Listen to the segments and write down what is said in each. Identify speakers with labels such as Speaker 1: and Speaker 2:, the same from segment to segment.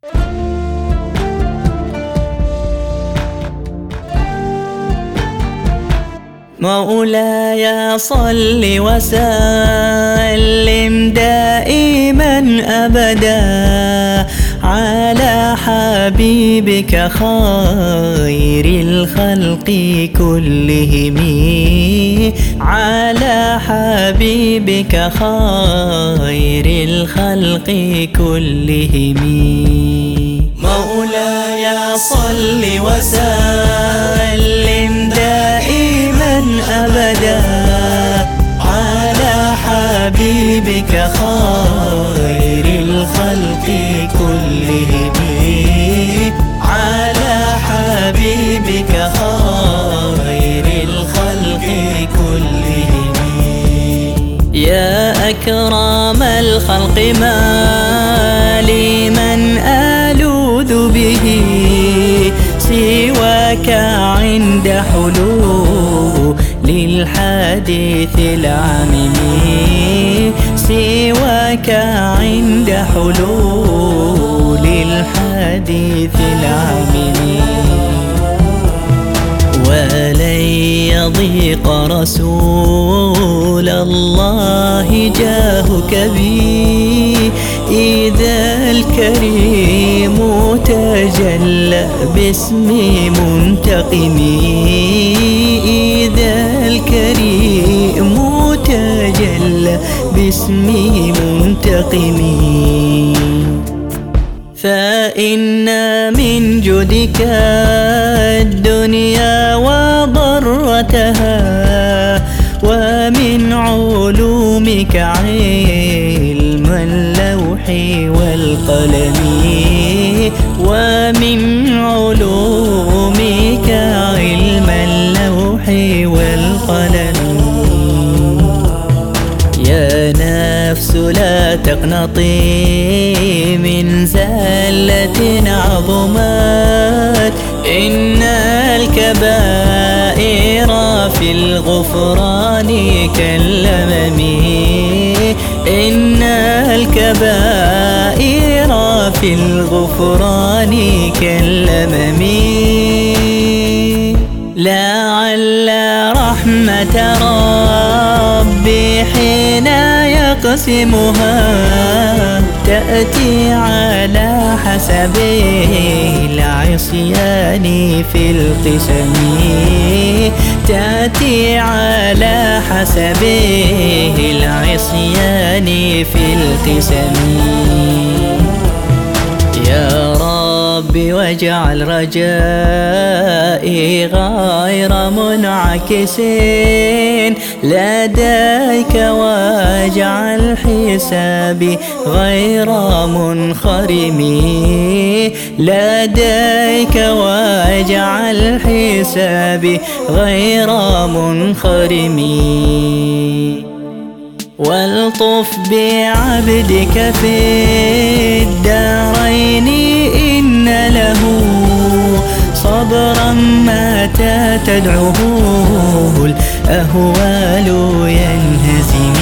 Speaker 1: مولاي صل وسلم دائما أبدا على حبيبك خير الخلق كلهم، على حبيبك خير الخلق كلهم. مولاي صل وسلم دائما أبدا على حبيبك خير الخلق كلهم، على حبيبك خير الخلق كلهم. يا أكرم الخلق ما لي من ألوذ به سواك عند حلول للحديث العميم، سواك عند حلول الحديث العميم. ولن يضيق رسول الله جاهك بي إذا الكريم تجلى باسمي منتقمي، إذا الكريم تجلى باسمي منتقمي. فإن من جودك الدنيا وضرتها، ومن علومك علم اللوح والقلم، ومن علومك علم اللوح والقلم. يا نفس لا تقنطي من زلة عظمت، إن الكبائر في الغفران كالأمم، إن الكبائر في الغفران كالأمم. لعل رحمة ربي حين يقسمها تأتي على حسب العصيان في القسم، تأتي على حسب العصيان في القسم. يا ربي واجعل رجائي غير منعكس لديك، واجعل حسابي غير منخرم لديك، واجعل حسابي غير منخرم. والطف بعبدك في الدارين إن له صبرا متى تدعوه الأهوال ينهزم،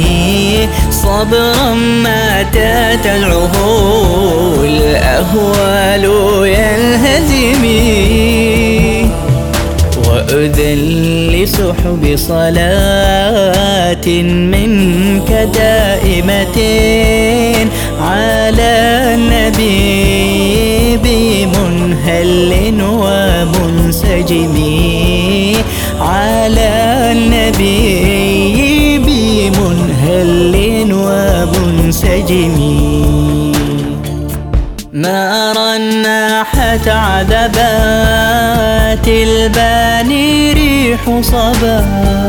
Speaker 1: صبرا متى تدعوه الأهوال ينهزم. وأذن لسحب صلاة منك دائمة على النبي بمنهل ومنسجم، على النبي بمنهل ومنسجم. ما رنحت عذبات الباني ريح صبا،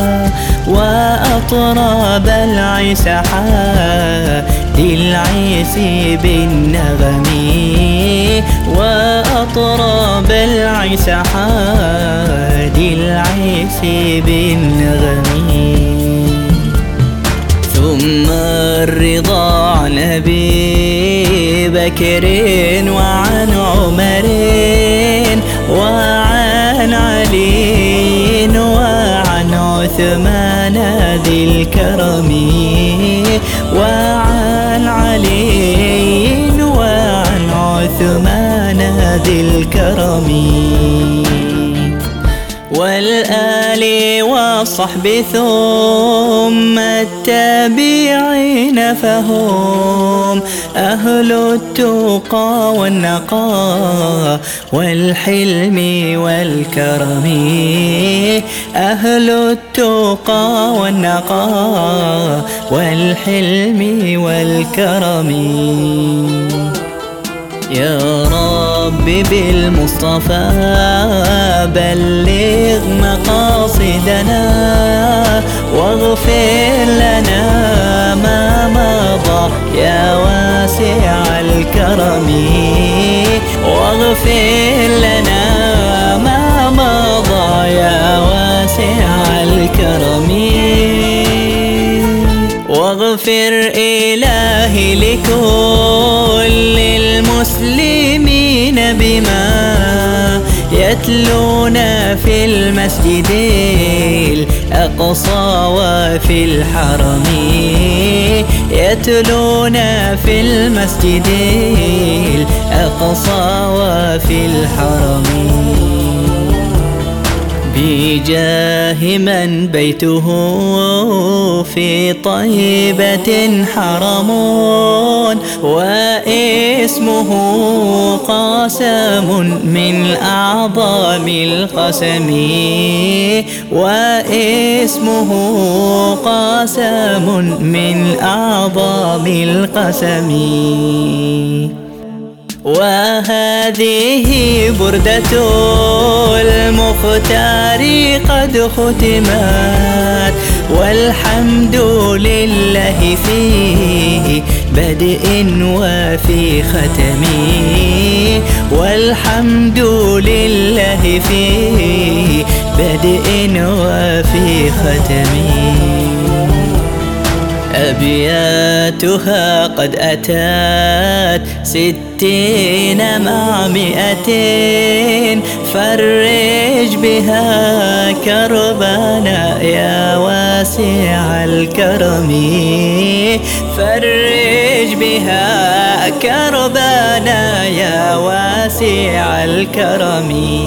Speaker 1: وأطراب العسحاء للعيس بالنغم، وأطراب العسحاء للعيس بالنغم. ثم الرضا عن أبي بكر وعن عمر وعن علي وعن عثمان ذي الكرم، وعن علي وعن عثمان ذي الكرم، والآل والصحب ثم التابعين فهم أهل التقى والنقاء والحلم والكرم، أهل التقى والنقاء والحلم والكرم. يا رب بالمصطفى بلغ مقاصدنا، واغفر لنا ما مضى يا واسع الكرم، واغفر لنا ما مضى يا واسع الكرم. واغفر إلهي لكل المسلمين بما يتلون في المسجد الأقصى وفي الحرم، يتلون في المسجد الأقصى وفي الحرم، بجاه من بيته في طيبة حرم، واسمه قاسم من أعظم القسم، واسمه قاسم من أعظم القسم. وهذه بردة المختار قد ختمت، والحمد لله في بدء وفي ختم، والحمد لله في بدء وفي ختم. أبياتها قد أتت 60 مع 200، فرج بها كربنا يا واسع الكرم، فرج بها كربنا يا واسع الكرم.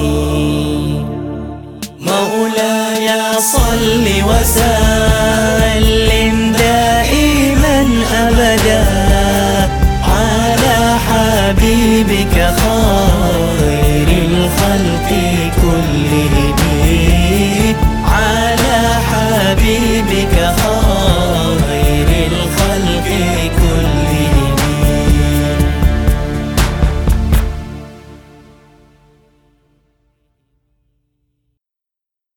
Speaker 1: مولاي صل وسلم دائما أبدا